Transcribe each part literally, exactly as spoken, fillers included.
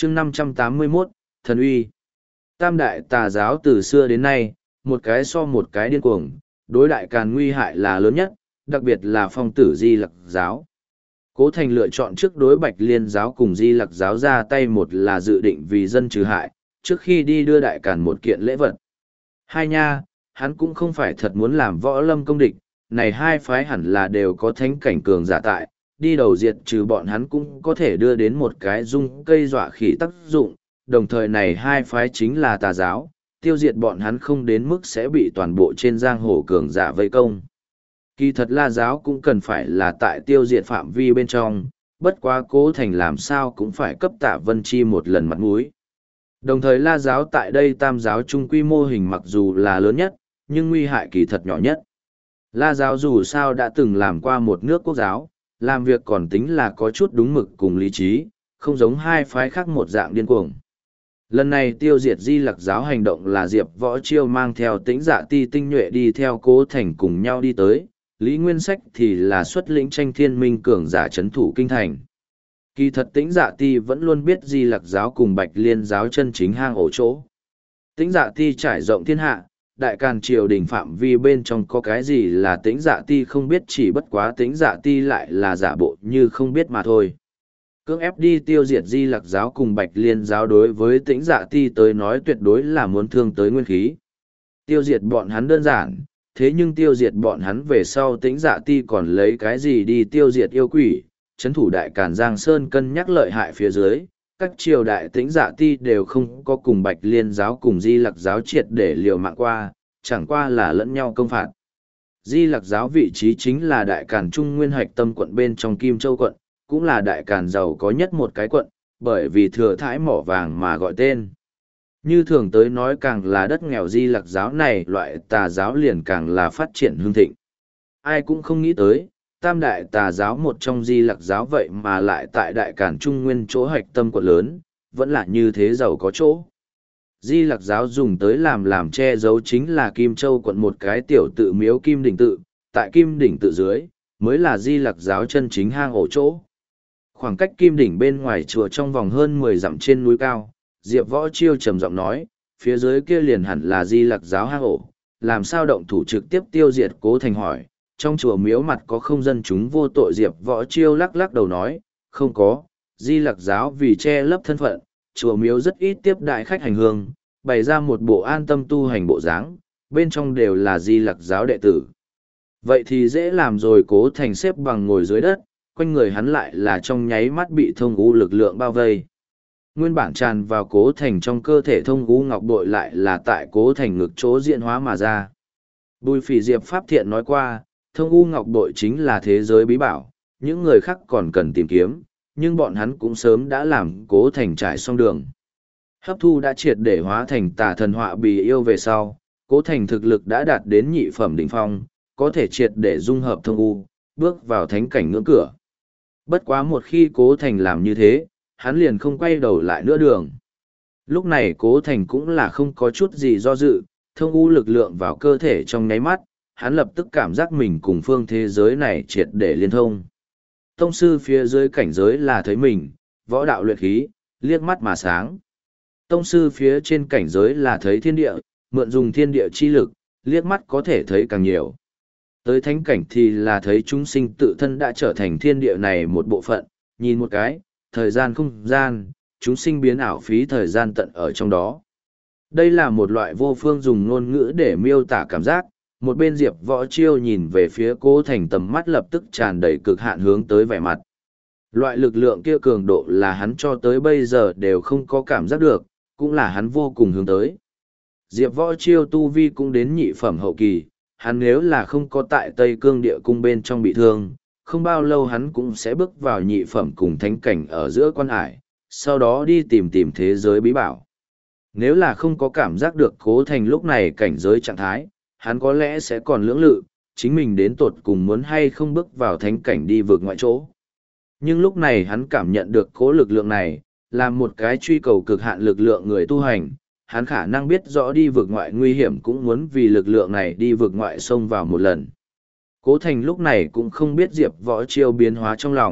chương năm trăm tám mươi mốt, thần uy. Tam đại tà giáo từ xưa đến nay, một cái so một cái điên cuồng, đối đại càn nguy hại là lớn nhất, đặc biệt là phong tử Di Lặc giáo. Cố Thành lựa chọn trước đối Bạch Liên giáo cùng Di Lặc giáo ra tay, một là dự định vì dân trừ hại, trước khi đi đưa đại càn một kiện lễ vật. Hai nha, hắn cũng không phải thật muốn làm võ lâm công địch, này hai phái hẳn là đều có thánh cảnh cường giả tại, đi đầu diệt trừ bọn hắn cũng có thể đưa đến một cái dung cây dọa khỉ tác dụng, đồng thời này hai phái chính là tà giáo, tiêu diệt bọn hắn không đến mức sẽ bị toàn bộ trên giang hồ cường giả vây công. Kỳ thật La giáo cũng cần phải là tại tiêu diệt phạm vi bên trong, bất quá Cố Thành làm sao cũng phải cấp Tạ Vân Chi một lần mặt mũi. Đồng thời La giáo tại đây tam giáo chung quy mô hình mặc dù là lớn nhất, nhưng nguy hại kỳ thật nhỏ nhất. La giáo dù sao đã từng làm qua một nước quốc giáo, làm việc còn tính là có chút đúng mực cùng lý trí, không giống hai phái khác một dạng điên cuồng. Lần này tiêu diệt Di Lặc giáo hành động là Diệp Võ Chiêu mang theo Tĩnh Dạ Ti tinh nhuệ đi theo Cố Thành cùng nhau đi tới, Lý Nguyên Sách thì là xuất lĩnh tranh thiên minh cường giả trấn thủ kinh thành. Kỳ thật Tĩnh Dạ Ti vẫn luôn biết Di Lặc giáo cùng Bạch Liên giáo chân chính hang ổ chỗ. Tĩnh Dạ Ti trải rộng thiên hạ, đại càn triều đình phạm vi bên trong có cái gì là Tĩnh Dạ Ti không biết, chỉ bất quá Tĩnh Dạ Ti lại là giả bộ như không biết mà thôi. Cưỡng ép đi tiêu diệt Di Lặc giáo cùng Bạch Liên giáo đối với Tĩnh Dạ Ti tới nói tuyệt đối là muốn thương tới nguyên khí. Tiêu diệt bọn hắn đơn giản, thế nhưng tiêu diệt bọn hắn về sau Tĩnh Dạ Ti còn lấy cái gì đi tiêu diệt yêu quỷ, trấn thủ đại càn Giang Sơn cân nhắc lợi hại phía dưới, các triều đại Tĩnh Dạ Ti đều không có cùng Bạch Liên giáo cùng Di Lặc giáo triệt để liều mạng qua, chẳng qua là lẫn nhau công phạt. Di Lặc giáo vị trí chính là đại càn trung nguyên hạch tâm quận bên trong Kim Châu quận, cũng là đại càn giàu có nhất một cái quận, bởi vì thừa thãi mỏ vàng mà gọi tên. Như thường tới nói càng là đất nghèo Di Lặc giáo này loại tà giáo liền càng là phát triển hương thịnh. Ai cũng không nghĩ tới, tam đại tà giáo một trong Di Lặc giáo vậy mà lại tại đại càn trung nguyên chỗ hạch tâm quận lớn, vẫn là như thế giàu có chỗ. Di Lặc giáo dùng tới làm làm che giấu chính là Kim Châu quận một cái tiểu tự miếu Kim Đỉnh tự, tại Kim Đỉnh tự dưới, mới là Di Lặc giáo chân chính hang ổ chỗ. Khoảng cách Kim Đỉnh bên ngoài chùa trong vòng hơn mười dặm trên núi cao, Diệp Võ Chiêu trầm giọng nói, phía dưới kia liền hẳn là Di Lặc giáo hang ổ, làm sao động thủ trực tiếp tiêu diệt. Cố Thành hỏi, trong chùa miếu mặt có không dân chúng vô tội? Diệp Võ Chiêu lắc lắc đầu nói, không có, Di Lặc giáo vì che lấp thân phận, chùa miếu rất ít tiếp đại khách hành hương, bày ra một bộ an tâm tu hành bộ dáng, bên trong đều là Di Lặc giáo đệ tử. Vậy thì dễ làm rồi. Cố Thành xếp bằng ngồi dưới đất, quanh người hắn lại là trong nháy mắt bị thông u lực lượng bao vây. Nguyên bản tràn vào Cố Thành trong cơ thể thông u ngọc bội lại là tại Cố Thành ngực chỗ diễn hóa mà ra. Bùi Phỉ Diệp Pháp Thiện nói qua, thông u ngọc bội chính là thế giới bí bảo, những người khác còn cần tìm kiếm, nhưng bọn hắn cũng sớm đã làm Cố Thành trải xong đường. Hấp thu đã triệt để hóa thành tà thần họa bì yêu về sau, Cố Thành thực lực đã đạt đến nhị phẩm đỉnh phong, có thể triệt để dung hợp thông u, bước vào thánh cảnh ngưỡng cửa. Bất quá một khi Cố Thành làm như thế, hắn liền không quay đầu lại nữa đường. Lúc này Cố Thành cũng là không có chút gì do dự, thông u lực lượng vào cơ thể trong nháy mắt, hắn lập tức cảm giác mình cùng phương thế giới này triệt để liên thông. Tông sư phía dưới cảnh giới là thấy mình, võ đạo luyện khí, liếc mắt mà sáng. Tông sư phía trên cảnh giới là thấy thiên địa, mượn dùng thiên địa chi lực, liếc mắt có thể thấy càng nhiều. Tới thánh cảnh thì là thấy chúng sinh tự thân đã trở thành thiên địa này một bộ phận, nhìn một cái, thời gian không gian, chúng sinh biến ảo phí thời gian tận ở trong đó. Đây là một loại vô phương dùng ngôn ngữ để miêu tả cảm giác, một bên Diệp Võ Chiêu nhìn về phía Cố Thành tầm mắt lập tức tràn đầy cực hạn hướng tới vẻ mặt. Loại lực lượng kia cường độ là hắn cho tới bây giờ đều không có cảm giác được, cũng là hắn vô cùng hướng tới. Diệp Võ Chiêu tu vi cũng đến nhị phẩm hậu kỳ, hắn nếu là không có tại Tây Cương địa cung bên trong bị thương, không bao lâu hắn cũng sẽ bước vào nhị phẩm cùng thánh cảnh ở giữa quan hải, sau đó đi tìm tìm thế giới bí bảo. Nếu là không có cảm giác được Cố Thành lúc này cảnh giới trạng thái, hắn có lẽ sẽ còn lưỡng lự, chính mình đến tột cùng muốn hay không bước vào thánh cảnh đi vượt ngoại chỗ. Nhưng lúc này hắn cảm nhận được cố lực lượng này, là một cái truy cầu cực hạn lực lượng người tu hành, hắn khả năng biết rõ đi vượt ngoại nguy hiểm cũng muốn vì lực lượng này đi vượt ngoại xông vào một lần. Cố Thành lúc này cũng không biết Diệp Võ Chiêu biến hóa trong lòng,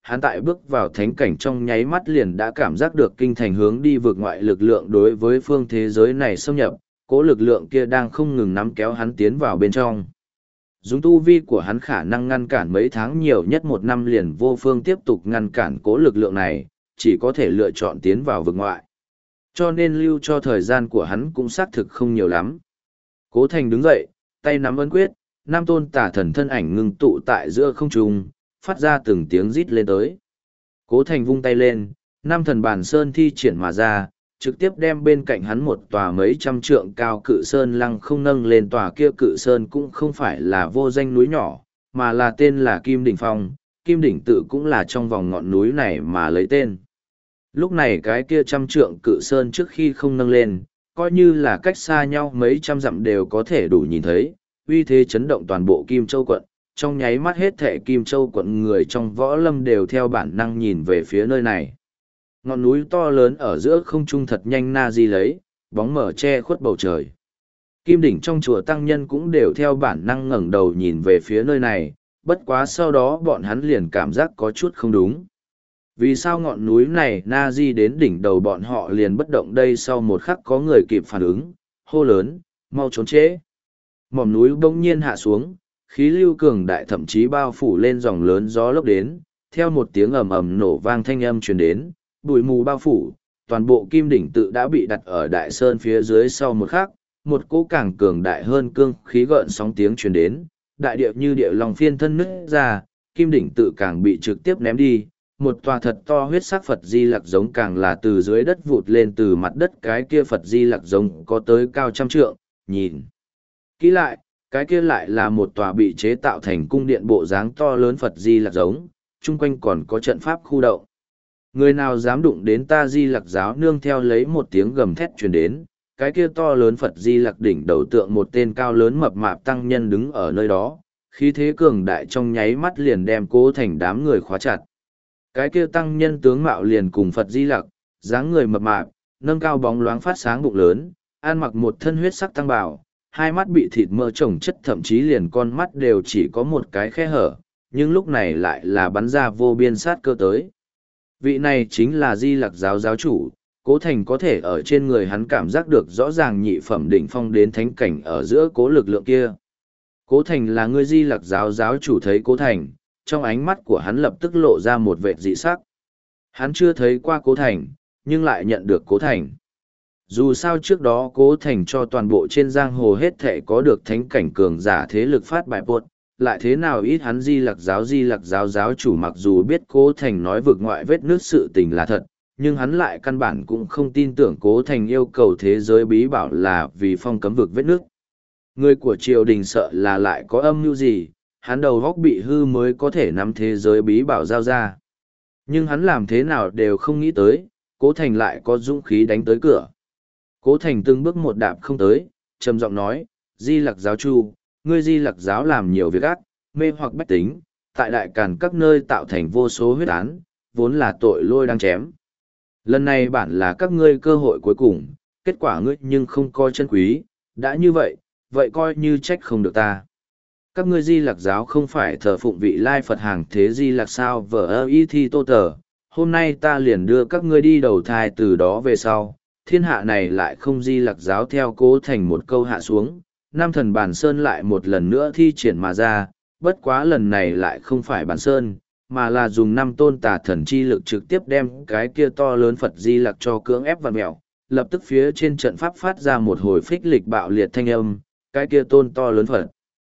hắn tại bước vào thánh cảnh trong nháy mắt liền đã cảm giác được kinh thành hướng đi vượt ngoại lực lượng đối với phương thế giới này xâm nhập, cố lực lượng kia đang không ngừng nắm kéo hắn tiến vào bên trong. Dùng tu vi của hắn khả năng ngăn cản mấy tháng nhiều nhất một năm liền vô phương tiếp tục ngăn cản cố lực lượng này, chỉ có thể lựa chọn tiến vào vực ngoại. Cho nên lưu cho thời gian của hắn cũng xác thực không nhiều lắm. Cố Thành đứng dậy, tay nắm ấn quyết, năm tôn tả thần thân ảnh ngưng tụ tại giữa không trung, phát ra từng tiếng rít lên tới. Cố Thành vung tay lên, năm thần bàn sơn thi triển mà ra, trực tiếp đem bên cạnh hắn một tòa mấy trăm trượng cao cự sơn lăng không nâng lên. Tòa kia cự sơn cũng không phải là vô danh núi nhỏ, mà là tên là Kim Đỉnh Phong, Kim Đỉnh tự cũng là trong vòng ngọn núi này mà lấy tên. Lúc này cái kia trăm trượng cự sơn trước khi không nâng lên, coi như là cách xa nhau mấy trăm dặm đều có thể đủ nhìn thấy, uy thế chấn động toàn bộ Kim Châu quận, trong nháy mắt hết thệ Kim Châu quận người trong võ lâm đều theo bản năng nhìn về phía nơi này. Ngọn núi to lớn ở giữa không trung thật nhanh na di lấy, bóng mở che khuất bầu trời. Kim đỉnh trong chùa tăng nhân cũng đều theo bản năng ngẩng đầu nhìn về phía nơi này, bất quá sau đó bọn hắn liền cảm giác có chút không đúng. Vì sao ngọn núi này na di đến đỉnh đầu bọn họ liền bất động đây? Sau một khắc có người kịp phản ứng, hô lớn, mau trốn trễ. Mỏm núi bỗng nhiên hạ xuống, khí lưu cường đại thậm chí bao phủ lên dòng lớn gió lốc đến, theo một tiếng ầm ầm nổ vang thanh âm truyền đến, bụi mù bao phủ, toàn bộ kim đỉnh tự đã bị đặt ở đại sơn phía dưới. Sau một khắc, một cỗ càng cường đại hơn cương khí gợn sóng tiếng truyền đến, đại địa như địa long phiên thân nứt ra, kim đỉnh tự càng bị trực tiếp ném đi, một tòa thật to huyết sắc Phật Di Lặc giống càng là từ dưới đất vụt lên. Từ mặt đất cái kia Phật Di Lặc giống có tới cao trăm trượng, nhìn kỹ lại, cái kia lại là một tòa bị chế tạo thành cung điện bộ dáng to lớn Phật Di Lặc giống, chung quanh còn có trận pháp khu động. Người nào dám đụng đến ta Di Lặc giáo nương? Theo lấy một tiếng gầm thét truyền đến, cái kia to lớn Phật Di Lặc đỉnh đầu tượng một tên cao lớn mập mạp tăng nhân đứng ở nơi đó, khí thế cường đại trong nháy mắt liền đem Cố Thành đám người khóa chặt. Cái kia tăng nhân tướng mạo liền cùng Phật Di Lặc, dáng người mập mạp, nâng cao bóng loáng phát sáng bụng lớn, ăn mặc một thân huyết sắc tăng bào, hai mắt bị thịt mỡ chồng chất, thậm chí liền con mắt đều chỉ có một cái khe hở, nhưng lúc này lại là bắn ra vô biên sát cơ tới. Vị này chính là Di Lặc giáo giáo chủ. Cố Thành có thể ở trên người hắn cảm giác được rõ ràng nhị phẩm đỉnh phong đến thánh cảnh ở giữa cố lực lượng kia. Cố Thành là người Di Lặc giáo giáo chủ. Thấy Cố Thành, trong ánh mắt của hắn lập tức lộ ra một vệt dị sắc. Hắn chưa thấy qua Cố Thành, nhưng lại nhận được Cố Thành. Dù sao trước đó Cố Thành cho toàn bộ trên giang hồ hết thệ có được thánh cảnh cường giả thế lực phát bại buột, lại thế nào ít hắn Di Lặc giáo Di Lặc giáo giáo chủ mặc dù biết Cố Thành nói vực ngoại vết nước sự tình là thật, nhưng hắn lại căn bản cũng không tin tưởng Cố Thành yêu cầu thế giới bí bảo là vì phong cấm vực vết nước. Người của triều đình sợ là lại có âm mưu gì, hắn đầu góc bị hư mới có thể nắm thế giới bí bảo giao ra. Nhưng hắn làm thế nào đều không nghĩ tới, Cố Thành lại có dũng khí đánh tới cửa. Cố Thành từng bước một đạp không tới, trầm giọng nói, Di Lặc giáo chu, ngươi Di Lặc giáo làm nhiều việc ác, mê hoặc bách tính, tại đại càn các nơi tạo thành vô số huyết án, vốn là tội lôi đang chém. Lần này bản là các ngươi cơ hội cuối cùng, kết quả ngươi nhưng không coi chân quý, đã như vậy, vậy coi như trách không được ta. Các ngươi Di Lặc giáo không phải thờ phụng vị lai Phật hàng thế Di Lặc sao? Vở ơ y thi tô tờ, hôm nay ta liền đưa các ngươi đi đầu thai, từ đó về sau, thiên hạ này lại không Di Lặc giáo. Theo Cố Thành một câu hạ xuống, Nam thần bàn sơn lại một lần nữa thi triển mà ra, bất quá lần này lại không phải bàn sơn, mà là dùng năm tôn tà thần chi lực trực tiếp đem cái kia to lớn Phật Di Lặc cho cưỡng ép vặn mẹo. Lập tức phía trên trận pháp phát ra một hồi phích lịch bạo liệt thanh âm, cái kia tôn to lớn Phật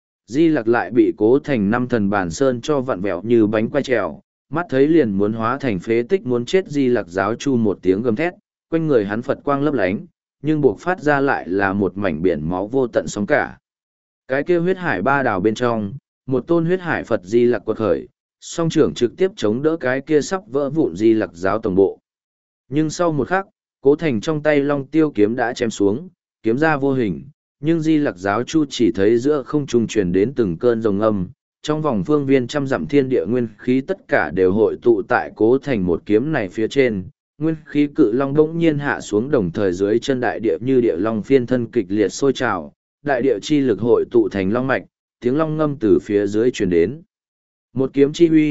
Di Lặc lại bị Cố Thành năm thần bàn sơn cho vặn vẹo như bánh quay trèo, mắt thấy liền muốn hóa thành phế tích muốn chết. Di Lặc giáo chu một tiếng gầm thét, quanh người hắn Phật quang lấp lánh, nhưng buộc phát ra lại là một mảnh biển máu vô tận sóng cả. Cái kia huyết hải ba đào bên trong, một tôn huyết hải Phật Di Lặc quật khởi, song trưởng trực tiếp chống đỡ cái kia sắp vỡ vụn Di Lặc giáo tổng bộ. Nhưng sau một khắc, Cố Thành trong tay long tiêu kiếm đã chém xuống, kiếm ra vô hình, nhưng Di Lặc giáo chu chỉ thấy giữa không trung truyền đến từng cơn rồng âm, trong vòng phương viên trăm dặm thiên địa nguyên khí tất cả đều hội tụ tại Cố Thành một kiếm này phía trên. Nguyên khí cự long bỗng nhiên hạ xuống, đồng thời dưới chân đại địa như địa long phiên thân kịch liệt sôi trào, đại địa chi lực hội tụ thành long mạch, tiếng long ngâm từ phía dưới truyền đến. Một kiếm chi huy,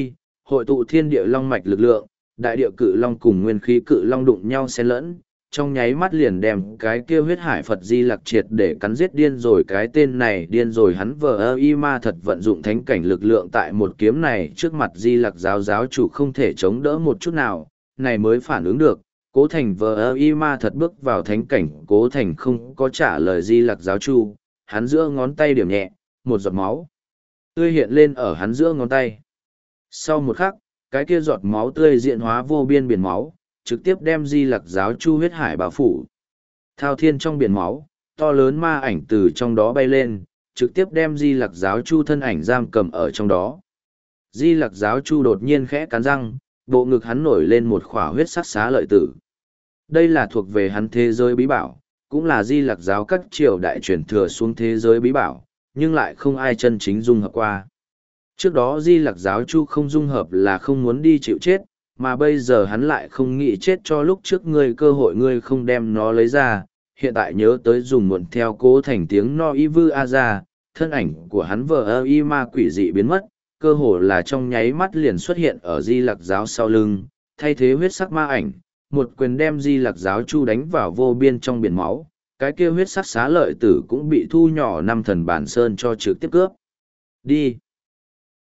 hội tụ thiên địa long mạch lực lượng, đại địa cự long cùng nguyên khí cự long đụng nhau xen lẫn, trong nháy mắt liền đem cái kia huyết hải Phật Di Lặc triệt để cắn giết điên rồi. Cái tên này điên rồi, hắn vờ ơ y ma thật vận dụng thánh cảnh lực lượng tại một kiếm này trước mặt Di Lặc giáo giáo chủ không thể chống đỡ một chút nào, này mới phản ứng được. Cố Thành vờ ơ y ma thật bước vào thánh cảnh, Cố Thành không có trả lời Di Lặc giáo chủ, hắn giữa ngón tay điểm nhẹ, một giọt máu tươi hiện lên ở hắn giữa ngón tay. Sau một khắc, cái kia giọt máu tươi diện hóa vô biên biển máu, trực tiếp đem Di Lặc giáo chu huyết hải bao phủ. Thao thiên trong biển máu, to lớn ma ảnh từ trong đó bay lên, trực tiếp đem Di Lặc giáo chu thân ảnh giam cầm ở trong đó. Di Lặc giáo chu đột nhiên khẽ cắn răng, bộ ngực hắn nổi lên một khỏa huyết sắc xá lợi tử. Đây là thuộc về hắn thế giới bí bảo, cũng là Di Lặc giáo các triều đại truyền thừa xuống thế giới bí bảo, nhưng lại không ai chân chính dung hợp qua. Trước đó Di Lặc giáo chu không dung hợp là không muốn đi chịu chết, mà bây giờ hắn lại không nghĩ chết cho lúc trước ngươi, cơ hội ngươi không đem nó lấy ra, hiện tại nhớ tới dùng muộn. Theo Cố Thành tiếng no y vư a ra, thân ảnh của hắn vờ ơ y ma quỷ dị biến mất, cơ hồ là trong nháy mắt liền xuất hiện ở Di Lặc giáo sau lưng, thay thế huyết sắc ma ảnh, một quyền đem Di Lặc giáo chu đánh vào vô biên trong biển máu, cái kia huyết sắc xá lợi tử cũng bị thu nhỏ năm thần bản sơn cho trực tiếp cướp. Đi!